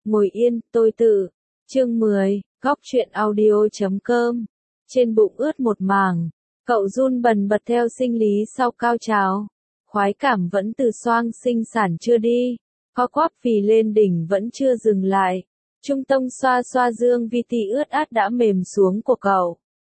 Ngồi yên, tôi tự. Chương 10, góc truyện audio.com. Trên bụng ướt một mảng, cậu run bần bật theo sinh lý sau cao trào. Khoái cảm vẫn từ xoang sinh sản chưa đi, co quắp phì lên đỉnh vẫn chưa dừng lại. Trung tông xoa xoa dương vi ti ướt át đã mềm xuống của cậu.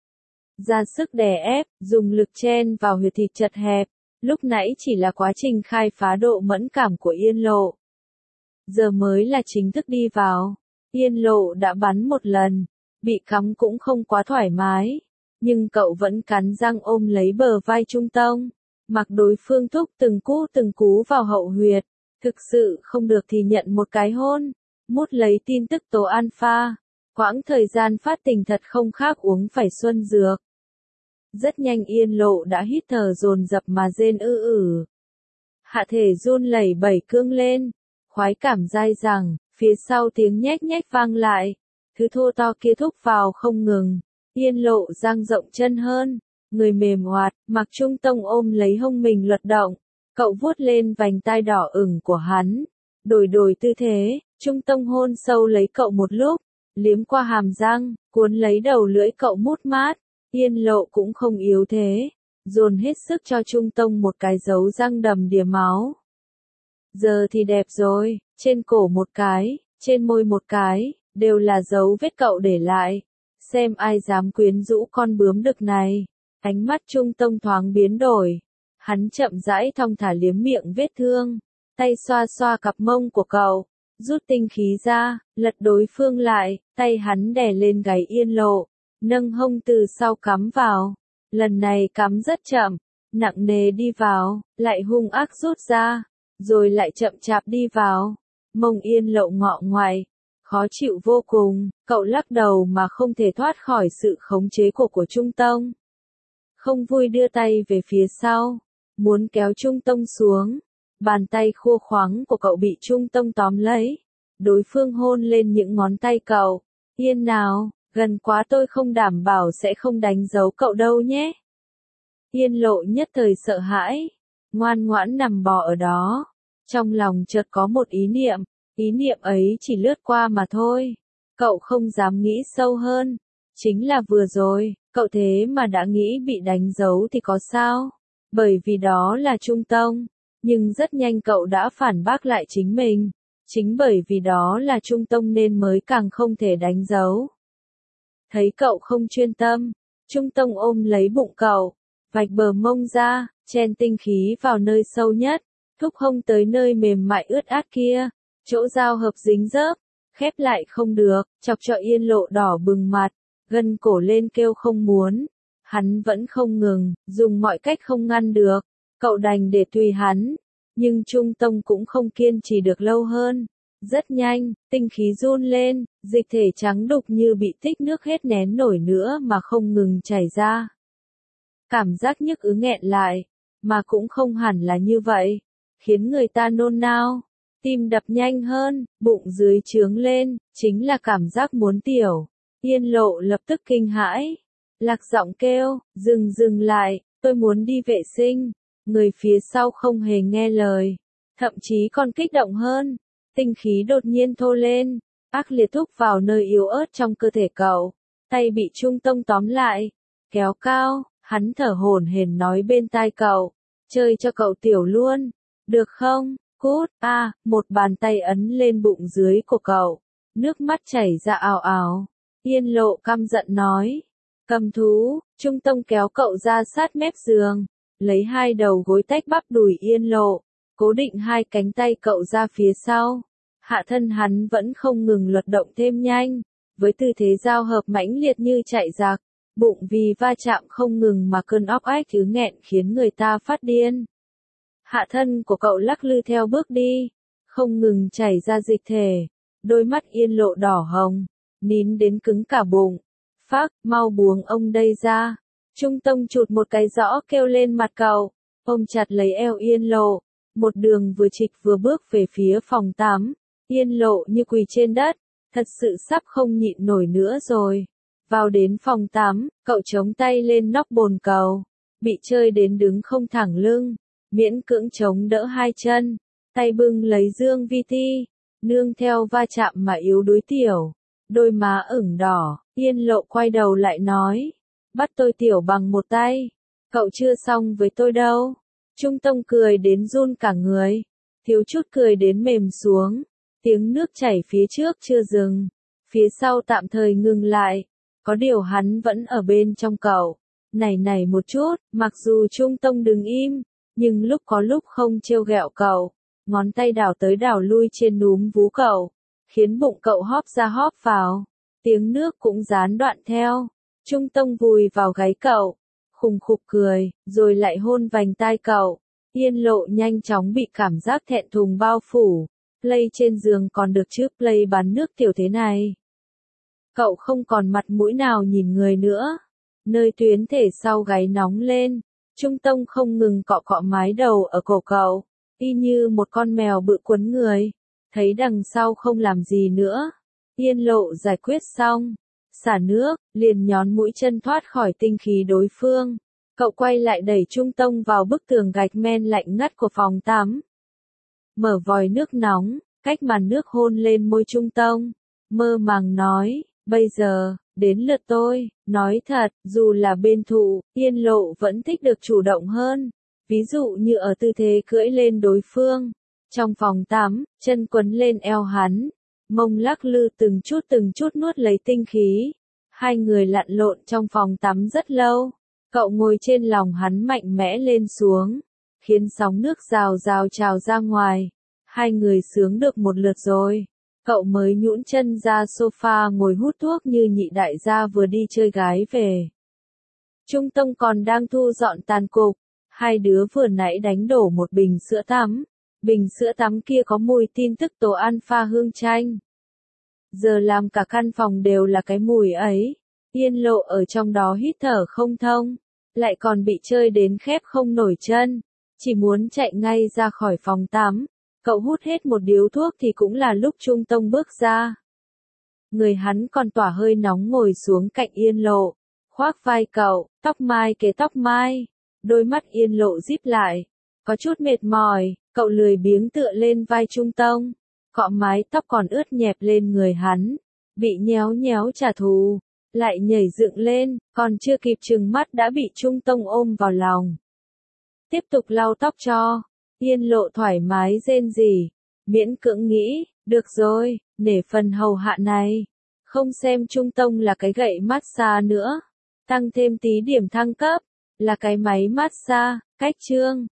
Ra sức đè ép, dùng lực chen vào huyệt thịt chật hẹp. Lúc nãy chỉ là quá trình khai phá độ mẫn cảm của Yên Lộ. Giờ mới là chính thức đi vào. Yên Lộ đã bắn một lần, bị cắm cũng không quá thoải mái. Nhưng cậu vẫn cắn răng ôm lấy bờ vai Trung tông, mặc đối phương thúc từng cú vào hậu huyệt. Thực sự không được thì nhận một cái hôn. Mút lấy tin tức tố alpha. Quãng thời gian phát tình thật không khác uống phải xuân dược. Rất nhanh Yên Lộ đã hít thở dồn dập mà rên ư. Hạ thể run lẩy bẩy cương lên. Khoái cảm dai dẳng, phía sau tiếng nhếch nhếch vang lại. Thứ thô to kia thúc vào không ngừng. Yên Lộ dang rộng chân hơn. Người mềm hoạt, mặc Trung tông ôm lấy hông mình luật động. Cậu vuốt lên vành tai đỏ ửng của hắn. Đổi tư thế, Trung tông hôn sâu lấy cậu một lúc. Liếm qua hàm răng, cuốn lấy đầu lưỡi cậu mút mát. Yên Lộ cũng không yếu thế. Dồn hết sức cho Trung tông một cái dấu răng đầm đìa máu. Giờ thì đẹp rồi, trên cổ một cái, trên môi một cái, đều là dấu vết cậu để lại. Xem ai dám quyến rũ con bướm đực này. Ánh mắt Trung tông thoáng biến đổi. Hắn chậm rãi thong thả liếm miệng vết thương. Tay xoa xoa cặp mông của cậu. Rút tinh khí ra, lật đối phương lại. Tay hắn đè lên gáy Yên Lộ. Nâng hông từ sau cắm vào. Lần này cắm rất chậm. Nặng nề đi vào, lại hung ác rút ra. Rồi lại chậm chạp đi vào. Mông Yên Lộ ngọ ngoại. Khó chịu vô cùng, cậu lắc đầu mà không thể thoát khỏi sự khống chế của Trung tông. Không vui đưa tay về phía sau, muốn kéo Trung tông xuống. Bàn tay khô khoắng của cậu bị Trung tông tóm lấy. Đối phương hôn lên những ngón tay cậu. Yên nào, gần quá tôi không đảm bảo sẽ không đánh dấu cậu đâu nhé. Yên Lộ nhất thời sợ hãi, ngoan ngoãn nằm bò ở đó. Trong lòng chợt có một ý niệm ấy chỉ lướt qua mà thôi. Cậu không dám nghĩ sâu hơn. Chính là vừa rồi, cậu thế mà đã nghĩ bị đánh dấu thì có sao? Bởi vì đó là Trung tông. Nhưng rất nhanh cậu đã phản bác lại chính mình. Chính bởi vì đó là Trung tông nên mới càng không thể đánh dấu. Thấy cậu không chuyên tâm, Trung tông ôm lấy bụng cậu, vạch bờ mông ra, chen tinh khí vào nơi sâu nhất, thúc hông tới nơi mềm mại ướt át kia. Chỗ giao hợp dính dớp, khép lại không được, chọc cho Yên Lộ đỏ bừng mặt, gân cổ lên kêu không muốn. Hắn vẫn không ngừng, dùng mọi cách không ngăn được, cậu đành để tùy hắn. Nhưng Trung tông cũng không kiên trì được lâu hơn. Rất nhanh, tinh khí run lên, dịch thể trắng đục như bị tích nước hết nén nổi nữa mà không ngừng chảy ra. Cảm giác nhức ứ nghẹn lại, mà cũng không hẳn là như vậy, khiến người ta nôn nao. Tim đập nhanh hơn, bụng dưới trướng lên, chính là cảm giác muốn tiểu. Yên Lộ lập tức kinh hãi. Lạc giọng kêu, dừng lại, tôi muốn đi vệ sinh. Người phía sau không hề nghe lời, thậm chí còn kích động hơn. Tinh khí đột nhiên thô lên, ác liệt thúc vào nơi yếu ớt trong cơ thể cậu. Tay bị Trung tông tóm lại, kéo cao, hắn thở hổn hển nói bên tai cậu. Chơi cho cậu tiểu luôn, được không? Cút, một bàn tay ấn lên bụng dưới của cậu. Nước mắt chảy ra ào ào. Yên Lộ căm giận nói. Cầm thú, Trung tông kéo cậu ra sát mép giường. Lấy hai đầu gối tách bắp đùi Yên Lộ. Cố định hai cánh tay cậu ra phía sau. Hạ thân hắn vẫn không ngừng luật động thêm nhanh. Với tư thế giao hợp mãnh liệt như chạy giặc. Bụng vì va chạm không ngừng mà cơn óc ách ứ nghẹn khiến người ta phát điên. Hạ thân của cậu lắc lư theo bước đi, không ngừng chảy ra dịch thể. Đôi mắt Yên Lộ đỏ hồng, nín đến cứng cả bụng. Phác, mau buông ông đây ra. Trung tông chụt một cái rõ kêu lên mặt cậu, ôm chặt lấy eo Yên Lộ. Một đường vừa trịch vừa bước về phía phòng tắm. Yên Lộ như quỳ trên đất, thật sự sắp không nhịn nổi nữa rồi. Vào đến phòng tắm, cậu chống tay lên nóc bồn cầu, bị chơi đến đứng không thẳng lưng. Miễn cưỡng chống đỡ hai chân, tay bưng lấy dương vi ti, nương theo va chạm mà yếu đuối tiểu, đôi má ửng đỏ, Yên Lộ quay đầu lại nói, bắt tôi tiểu bằng một tay, cậu chưa xong với tôi đâu. Trung Tông cười đến run cả người, thiếu chút cười đến mềm xuống, tiếng nước chảy phía trước chưa dừng, phía sau tạm thời ngừng lại, có điều hắn vẫn ở bên trong cậu, nảy một chút, mặc dù Trung Tông đứng im, nhưng lúc có lúc không trêu ghẹo cậu, ngón tay đảo tới đảo lui trên núm vú cậu, khiến bụng cậu hóp ra hóp vào, tiếng nước cũng gián đoạn theo, Trung Tông vùi vào gáy cậu, khùng khục cười, rồi lại hôn vành tai cậu. Yên Lộ nhanh chóng bị cảm giác thẹn thùng bao phủ, play trên giường còn được chứ play bán nước tiểu thế này. Cậu không còn mặt mũi nào nhìn người nữa, nơi tuyến thể sau gáy nóng lên, Trung Tông không ngừng cọ cọ mái đầu ở cổ cậu, y như một con mèo bự quấn người, thấy đằng sau không làm gì nữa. Yên Lộ giải quyết xong, xả nước, liền nhón mũi chân thoát khỏi tinh khí đối phương. Cậu quay lại đẩy Trung Tông vào bức tường gạch men lạnh ngắt của phòng tắm. Mở vòi nước nóng, cách màn nước hôn lên môi Trung Tông. Mơ màng nói, bây giờ, đến lượt tôi. Nói thật, dù là bên thụ, Yên Lộ vẫn thích được chủ động hơn. Ví dụ như ở tư thế cưỡi lên đối phương. Trong phòng tắm, chân quấn lên eo hắn. Mông lắc lư từng chút nuốt lấy tinh khí. Hai người lặn lộn trong phòng tắm rất lâu. Cậu ngồi trên lòng hắn mạnh mẽ lên xuống, khiến sóng nước rào rào trào ra ngoài. Hai người sướng được một lượt rồi. Cậu mới nhũn chân ra sofa ngồi hút thuốc như nhị đại gia vừa đi chơi gái về. Trung Tông còn đang thu dọn tàn cục. Hai đứa vừa nãy đánh đổ một bình sữa tắm. Bình sữa tắm kia có mùi tin tức tổ alpha hương chanh. Giờ làm cả căn phòng đều là cái mùi ấy. Yên Lộ ở trong đó hít thở không thông. Lại còn bị chơi đến khép không nổi chân, chỉ muốn chạy ngay ra khỏi phòng tắm. Cậu hút hết một điếu thuốc thì cũng là lúc Trung Tông bước ra. Người hắn còn tỏa hơi nóng ngồi xuống cạnh Yên Lộ, khoác vai cậu, tóc mai kế tóc mai, đôi mắt Yên Lộ díp lại, có chút mệt mỏi, cậu lười biếng tựa lên vai Trung Tông, cọ mái tóc còn ướt nhẹp lên người hắn, bị nhéo nhéo trả thù. Lại nhảy dựng lên, còn chưa kịp trừng mắt đã bị Trung Tông ôm vào lòng. Tiếp tục lau tóc cho, Yên Lộ thoải mái rên rỉ, miễn cưỡng nghĩ, được rồi, nể phần hầu hạ này, không xem Trung Tông là cái gậy massage nữa, tăng thêm tí điểm thăng cấp, là cái máy massage, cách chương.